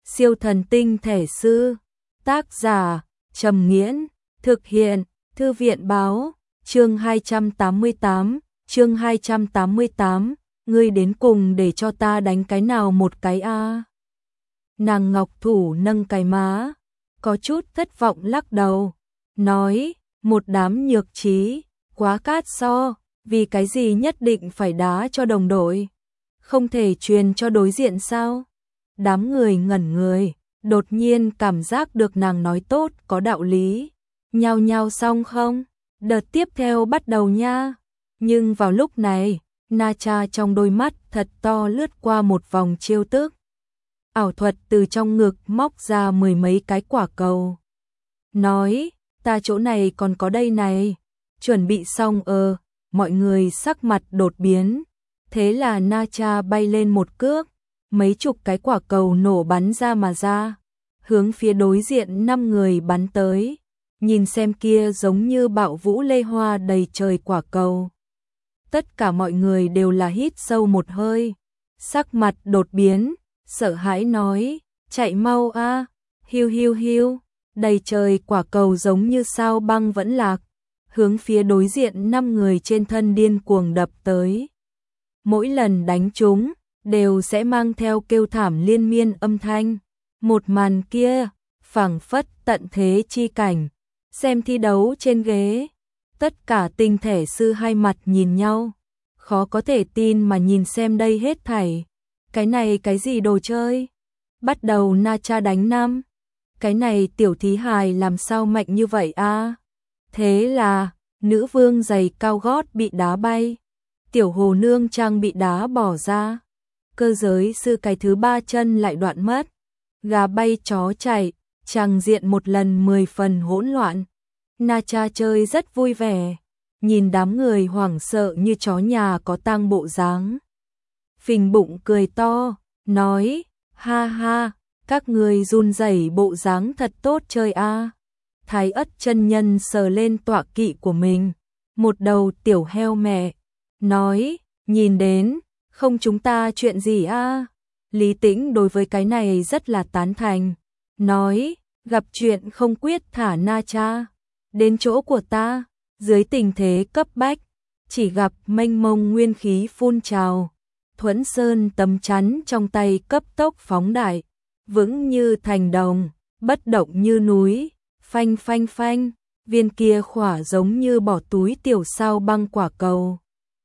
Siêu thần tinh thể sư. Tác giả Trầm Nghiễn. Thực hiện Thư viện báo. Chương 288, ngươi đến cùng để cho ta đánh cái nào một cái a? Nàng ngọc thủ nâng cái má, có chút thất vọng lắc đầu, nói, một đám nhược trí, quá cát so, vì cái gì nhất định phải đá cho đồng đội, không thể truyền cho đối diện sao? Đám người ngẩn người, đột nhiên cảm giác được nàng nói tốt có đạo lý, nhao nhao xong không? Đợt tiếp theo bắt đầu nha. Nhưng vào lúc này, Na Cha trong đôi mắt thật to lướt qua một vòng chiêu tức. Ảo thuật từ trong ngực móc ra mười mấy cái quả cầu. Nói, ta chỗ này còn có đây này. Chuẩn bị xong mọi người sắc mặt đột biến. Thế là Na Cha bay lên một cước, mấy chục cái quả cầu nổ bắn ra mà ra. Hướng phía đối diện 5 người bắn tới. Nhìn xem kia giống như bạo vũ lê hoa đầy trời quả cầu. Tất cả mọi người đều là hít sâu một hơi, sắc mặt đột biến, sợ hãi nói, chạy mau a, hiu hiu hiu, đầy trời quả cầu giống như sao băng vẫn lạc, hướng phía đối diện 5 người trên thân điên cuồng đập tới. Mỗi lần đánh chúng, đều sẽ mang theo kêu thảm liên miên âm thanh. Một màn kia, phảng phất tận thế chi cảnh. Xem thi đấu trên ghế, tất cả tinh thể sư hai mặt nhìn nhau, khó có thể tin mà nhìn xem đây hết thảy. Cái này cái gì đồ chơi? Bắt đầu Na Cha đánh năm. Cái này tiểu thí hài làm sao mạnh như vậy a? Thế là, nữ vương giày cao gót bị đá bay, tiểu hồ nương trang bị đá bỏ ra, cơ giới sư cái thứ 3 chân lại đoạn mất, gà bay chó chạy. Tràng diện một lần 10 phần hỗn loạn. Na Cha chơi rất vui vẻ, nhìn đám người hoảng sợ như chó nhà có tang bộ dáng. Phình bụng cười to, nói, ha ha, các người run rẩy bộ dáng thật tốt chơi a. Thái Ất chân nhân sờ lên tọa kỵ của mình, một đầu tiểu heo mẹ, nói, nhìn đến, không chúng ta chuyện gì a. Lý Tĩnh đối với cái này rất là tán thành. Nói, gặp chuyện không quyết thả Na Cha, đến chỗ của ta, dưới tình thế cấp bách, chỉ gặp mênh mông nguyên khí phun trào, Thuẫn Sơn tấm chắn trong tay cấp tốc phóng đại, vững như thành đồng, bất động như núi, phanh phanh phanh, viên kia khỏa giống như bỏ túi tiểu sao băng quả cầu.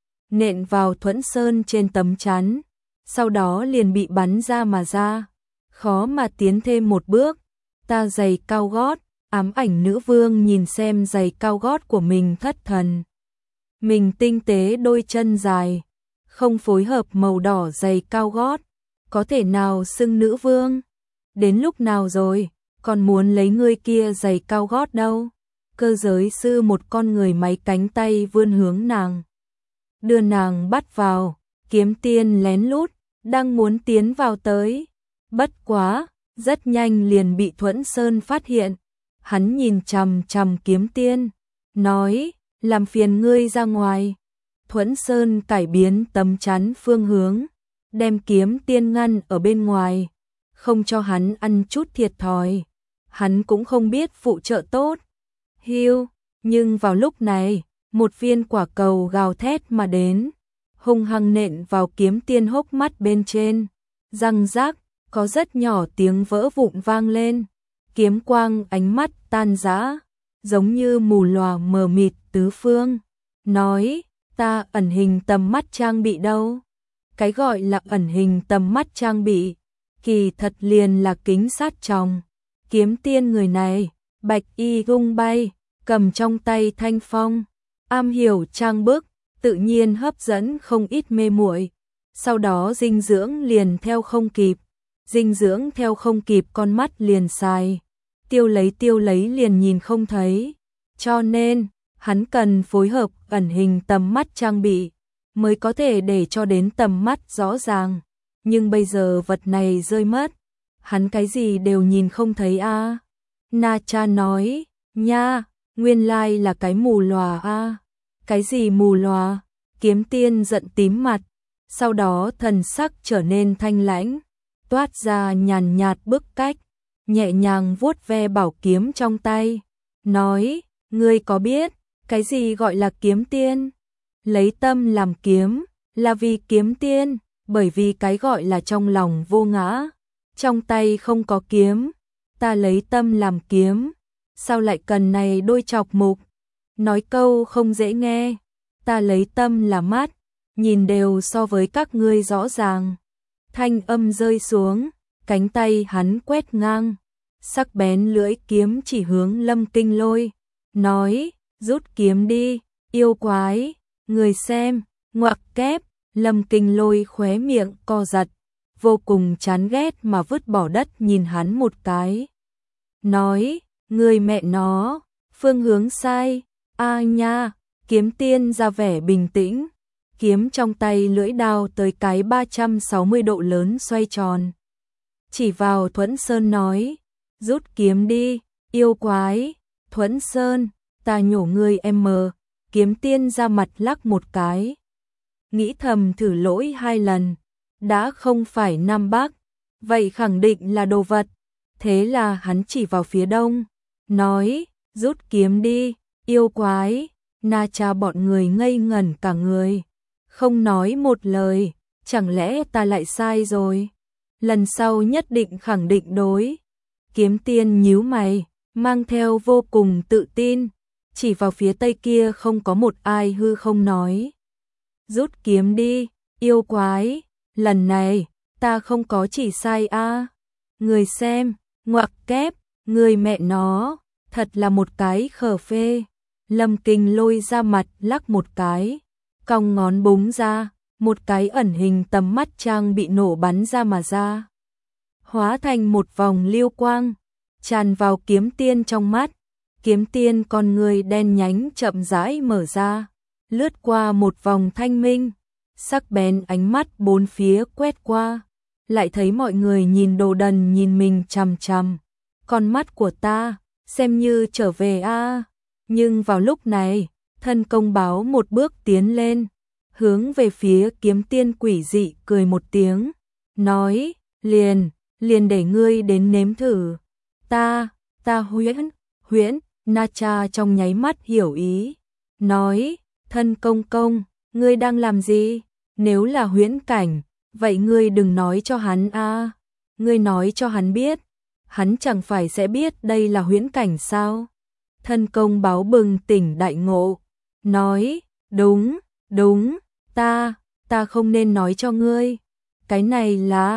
Nện vào Thuẫn Sơn trên tấm chắn, sau đó liền bị bắn ra mà ra, khó mà tiến thêm một bước. Ta giày cao gót, ám ảnh nữ vương nhìn xem giày cao gót của mình thất thần. Mình tinh tế đôi chân dài, không phối hợp màu đỏ giày cao gót, có thể nào xưng nữ vương? Đến lúc nào rồi, còn muốn lấy ngươi kia giày cao gót đâu? Cơ giới sư một con người máy cánh tay vươn hướng nàng. Đưa nàng bắt vào, Kiếm Tiên lén lút, đang muốn tiến vào tới. Bất quá, rất nhanh liền bị Thuẫn Sơn phát hiện. Hắn nhìn chằm chằm Kiếm Tiên, nói, làm phiền ngươi ra ngoài. Thuẫn Sơn cải biến tấm chắn phương hướng, đem Kiếm Tiên ngăn ở bên ngoài, không cho hắn ăn chút thiệt thòi. Hắn cũng không biết phụ trợ tốt. Hiu, nhưng vào lúc này, một viên quả cầu gào thét mà đến, hung hăng nện vào Kiếm Tiên hốc mắt bên trên, răng rác. Có rất nhỏ tiếng vỡ vụn vang lên, kiếm quang ánh mắt tan rã, giống như mù lòa mờ mịt tứ phương. Nói, ta ẩn hình tầm mắt trang bị đâu? Cái gọi là ẩn hình tầm mắt trang bị, kỳ thật liền là kính sát tròng. Kiếm Tiên người này, bạch y gung bay, cầm trong tay thanh phong, am hiểu trang bức, tự nhiên hấp dẫn không ít mê muội. Sau đó dinh dưỡng liền theo không kịp. Dinh dưỡng theo không kịp con mắt liền sai, tiêu lấy liền nhìn không thấy, cho nên, hắn cần phối hợp ẩn hình tầm mắt trang bị, mới có thể để cho đến tầm mắt rõ ràng, nhưng bây giờ vật này rơi mất, hắn cái gì đều nhìn không thấy a. Na Cha nói, nha, nguyên lai là cái mù lòa a. Cái gì mù lòa? Kiếm Tiên giận tím mặt, sau đó thần sắc trở nên thanh lãnh. toát ra nhàn nhạt bức cách, nhẹ nhàng vuốt ve bảo kiếm trong tay, nói, ngươi có biết, cái gì gọi là kiếm tiên? Lấy tâm làm kiếm, là vì kiếm tiên, bởi vì cái gọi là trong lòng vô ngã, trong tay không có kiếm, ta lấy tâm làm kiếm, sao lại cần này đôi chọc mục? Nói câu không dễ nghe, ta lấy tâm là mắt, nhìn đều so với các ngươi rõ ràng. Thanh âm rơi xuống, cánh tay hắn quét ngang, sắc bén lưỡi kiếm chỉ hướng Lâm Kinh Lôi, nói, rút kiếm đi, yêu quái, người xem, ngoặc kép, Lâm Kinh Lôi khóe miệng co giật, vô cùng chán ghét mà vứt bỏ đất nhìn hắn một cái. Nói, người mẹ nó, phương hướng sai, nha, kiếm tiên ra vẻ bình tĩnh, kiếm trong tay lưỡi đao tới cái 360 độ lớn xoay tròn. Chỉ vào Thuẫn Sơn nói, rút kiếm đi, yêu quái, Thuẫn Sơn, ta nhổ ngươi kiếm tiên ra mặt lắc một cái. Nghĩ thầm thử lỗi 2 lần, đã không phải Nam Bắc, vậy khẳng định là đồ vật. Thế là hắn chỉ vào phía đông, nói, rút kiếm đi, yêu quái, Na Cha bọn người ngây ngẩn cả người, không nói một lời, chẳng lẽ ta lại sai rồi? Lần sau nhất định khẳng định đối. Kiếm tiên nhíu mày, mang theo vô cùng tự tin, chỉ vào phía tây kia không có một ai hư không nói. Rút kiếm đi, yêu quái, lần này, ta không có chỉ sai Người xem, ngoặc kép, người mẹ nó, thật là một cái khờ phê. Lâm Kinh Lôi ra mặt lắc một cái, cong ngón búng ra, một cái ẩn hình tầm mắt trang bị nổ bắn ra mà ra. Hóa thành một vòng lưu quang, tràn vào kiếm tiên trong mắt. Kiếm tiên con người đen nhánh chậm rãi mở ra, lướt qua một vòng thanh minh, sắc bén ánh mắt bốn phía quét qua, lại thấy mọi người nhìn đồ đần nhìn mình chằm chằm. Con mắt của ta, xem như trở về Nhưng vào lúc này, thân công báo một bước tiến lên, hướng về phía kiếm tiên quỷ dị cười một tiếng, nói, liền để ngươi đến nếm thử. Ta huyễn, Na Cha trong nháy mắt hiểu ý, nói, thân công, ngươi đang làm gì? Nếu là huyễn cảnh, vậy ngươi đừng nói cho hắn ngươi nói cho hắn biết, hắn chẳng phải sẽ biết đây là huyễn cảnh sao? Thân công báo bừng tỉnh đại ngộ, nói, đúng, ta không nên nói cho ngươi, cái này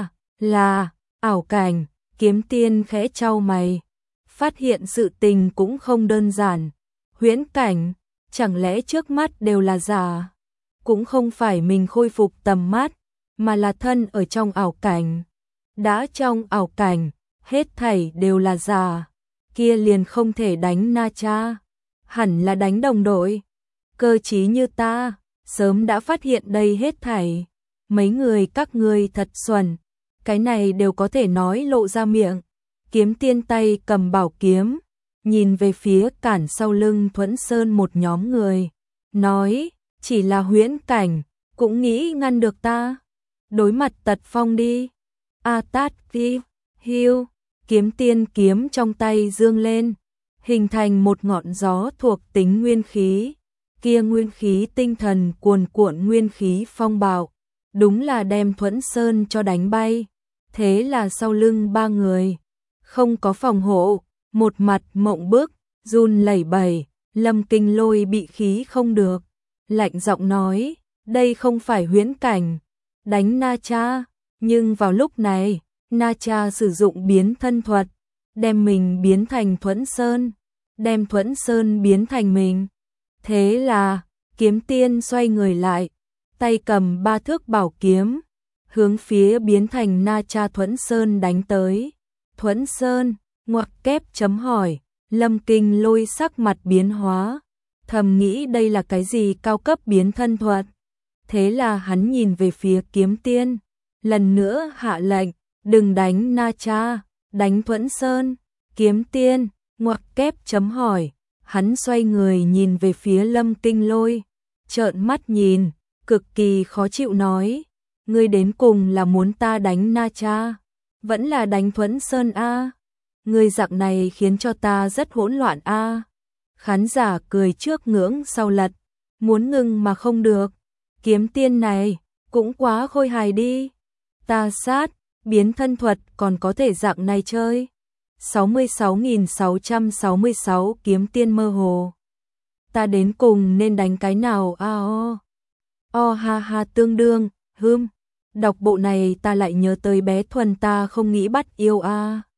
là ảo cảnh. Kiếm tiên khẽ chau mày, phát hiện sự tình cũng không đơn giản. Huyễn cảnh, chẳng lẽ trước mắt đều là giả? Cũng không phải mình khôi phục tầm mắt, mà là thân ở trong ảo cảnh. Đã trong ảo cảnh, hết thảy đều là giả, kia liền không thể đánh Na Cha, hẳn là đánh đồng đội. Cơ trí như ta, sớm đã phát hiện đây hết thảy. Mấy người các ngươi thật xuẩn, cái này đều có thể nói lộ ra miệng. Kiếm tiên tay cầm bảo kiếm, nhìn về phía cản sau lưng Thuẫn Sơn một nhóm người, nói, chỉ là huyễn cảnh, cũng nghĩ ngăn được ta. Đối mặt Tật Phong đi. Tát vi, hiu, kiếm tiên kiếm trong tay dương lên, hình thành một ngọn gió thuộc tính nguyên khí. Kia nguyên khí tinh thần cuồn cuộn nguyên khí phong bạo, đúng là đem Thuẫn Sơn cho đánh bay. Thế là sau lưng 3 người, không có phòng hộ, một mặt mộng bức, run lẩy bẩy. Lâm Kinh Lôi bị khí không được, lạnh giọng nói, đây không phải huyễn cảnh, đánh Na Cha. Nhưng vào lúc này, Na Cha sử dụng biến thân thuật, đem mình biến thành Thuẫn Sơn, đem Thuẫn Sơn biến thành mình. Thế là, kiếm tiên xoay người lại, tay cầm 3 thước bảo kiếm, hướng phía biến thành Na Cha Thuẫn Sơn đánh tới. Thuẫn Sơn, ngoặc kép chấm hỏi, Lâm Kinh Lôi sắc mặt biến hóa, thầm nghĩ đây là cái gì cao cấp biến thân thuật. Thế là hắn nhìn về phía kiếm tiên, lần nữa hạ lệnh, đừng đánh Na Cha, đánh Thuẫn Sơn. Kiếm tiên, ngoặc kép chấm hỏi, hắn xoay người nhìn về phía Lâm Kinh Lôi, trợn mắt nhìn, cực kỳ khó chịu nói, ngươi đến cùng là muốn ta đánh Na Cha, Vẫn là đánh Thuẫn Sơn a. Người dạng này khiến cho ta rất hỗn loạn a. Khán giả cười trước ngưỡng sau lật, muốn ngừng mà không được. Kiếm tiên này cũng quá khôi hài đi. Ta sát, biến thân thuật còn có thể dạng này chơi. 66.666 kiếm tiên mơ hồ. Ta đến cùng nên đánh cái nào a o ha ha tương đương, đọc bộ này ta lại nhớ tới bé Thuần ta không nghĩ bắt yêu a.